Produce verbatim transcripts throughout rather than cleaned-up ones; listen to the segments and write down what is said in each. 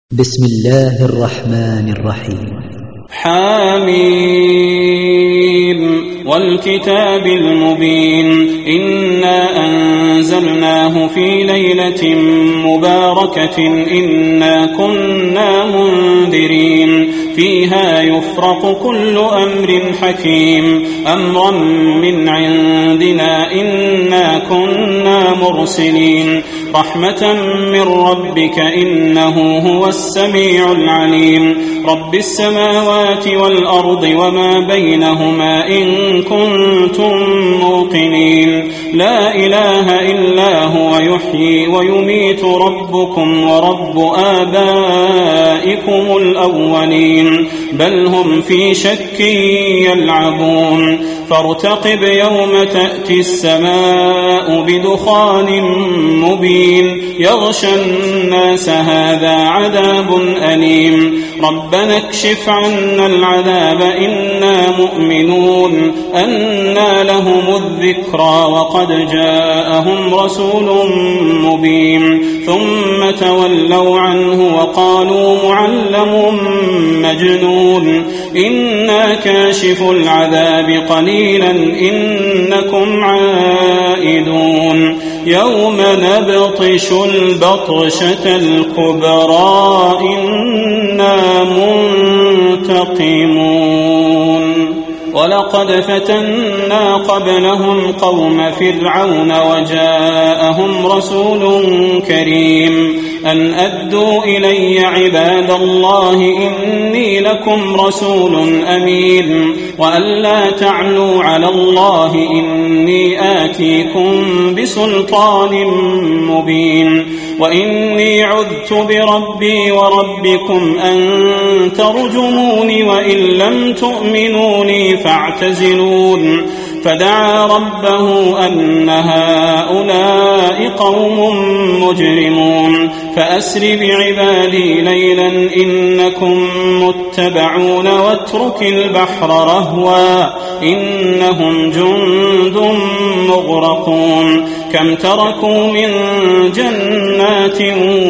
بسم الله الرحمن الرحيم. حميم والكتاب المبين إنا أنزلناه في ليلة مباركة إنا كنا منذرين فيها يفرق كل أمر حكيم أمرا من عندنا إنا كنا مرسلين رحمة من ربك إنه هو السميع العليم رب السماوات والأرض وما بينهما إن كنتم موقنين لا إله إلا هو يحيي ويميت ربكم ورب آبائكم الأولين بل هم في شك يلعبون فارتقب يوم تأتي السماء بدخان مبين يغشى الناس هذا عذاب أليم ربنا اكشف عنا العذاب إنا مؤمنون أنى لهم الذكرى وقد جاءهم رسول مبين ثم تولوا عنه وقالوا معلم مجنون إنا كاشف العذاب قليلا إنكم عائدون يوم نبطش البطشة الكبرى إنا منتقمون ولقد فتنا قبلهم قوم فرعون وجاءهم رسول كريم أن أدوا إلي عباد الله إني لكم رسول أمين وأن لا تعلوا على الله إني آتيكم بسلطان مبين وإني عذت بربي وربكم أن ترجموني وإن لم تؤمنوني فاعتزلون فدعا ربه أن هؤلاء قوم مجرمون فأسر بعبادي ليلا إنكم متبعون واترك البحر رهوا إنهم جند مغرقون كم تركوا من جنات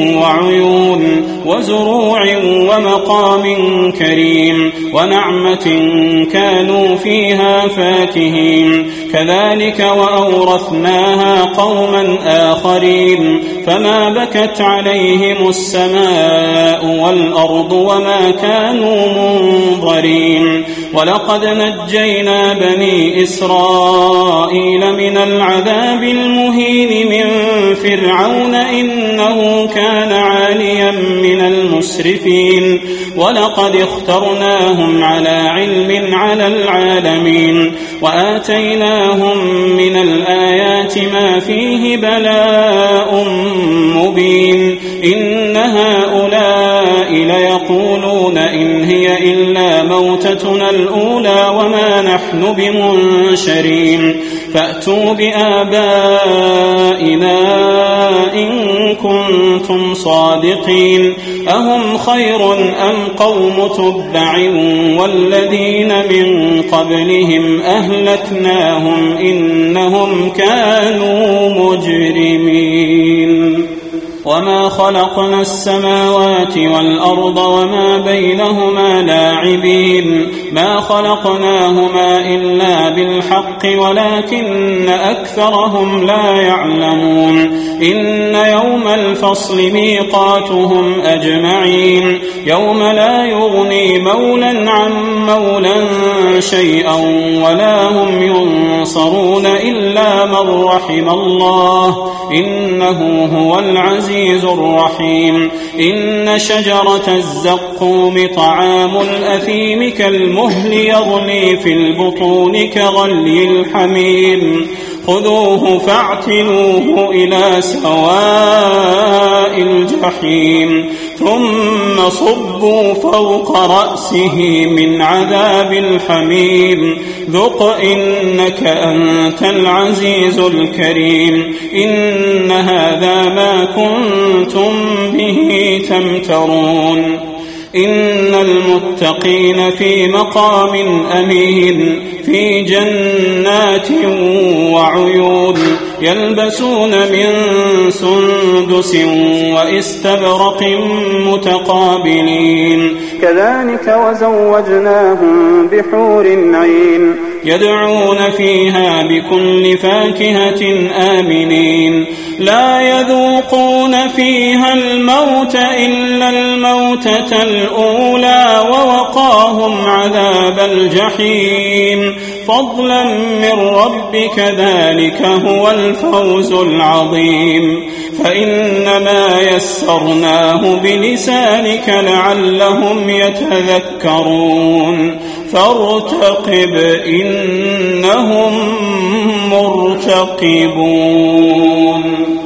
وعيون وزروع ومقام كريم ونعمة كانوا فيها فاكهين كذلك وأورثناها قوما آخرين فما بكت عليهم السماء والأرض وما كانوا منظرين ولقد نجينا بني إسرائيل من العذاب المهين من فرعون إنه كان عاليا من المسرفين ولقد اخترناهم على علم على العالمين وآتيناهم من الآيات ما فيه بلاء مبين إن هؤلاء ليقولون إن هي إلا موتتنا الأولى وما نحن بمنشرين فأتوا بآبائنا إن كنتم صادقين أهم خير أم قوم تبع والذين من قبلهم أهلكناهم إنهم كانوا مجرمين وما خلقنا السماوات والأرض وما بينهما لاعبين ما خلقناهما إلا بالحق ولكن أكثرهم لا يعلمون إن يوم الفصل ميقاتهم أجمعين يوم لا يغني مولا عن مولا شيئا ولا هم ينصرون إلا من رحم الله إنه هو العزيز الرحيم إن شجرة الزقوم طعام الأثيم كالمهل يغلي في البطون كغلي الحميم خذوه فاعتلوه إلى سواء الجحيم ثم صبوا فوق رأسه من عذاب الحميم ذق إنك أنت العزيز الكريم إن هذا ما كنتم به تمترون إن المتقين في مقام أمين في جنات وعيون يلبسون من سندس واستبرق متقابلين كذلك وزوجناهم بحور عين يدعون فيها بكل فاكهة آمنين لا يذوقون فيها الموت إلا الموتة الأولى ووقاهم عذاب الجحيم فضلا من ربك ذلك هو الفوز العظيم فإنما يسرناه بلسانك لعلهم يتذكرون فارتقب إنهم مرتقبون.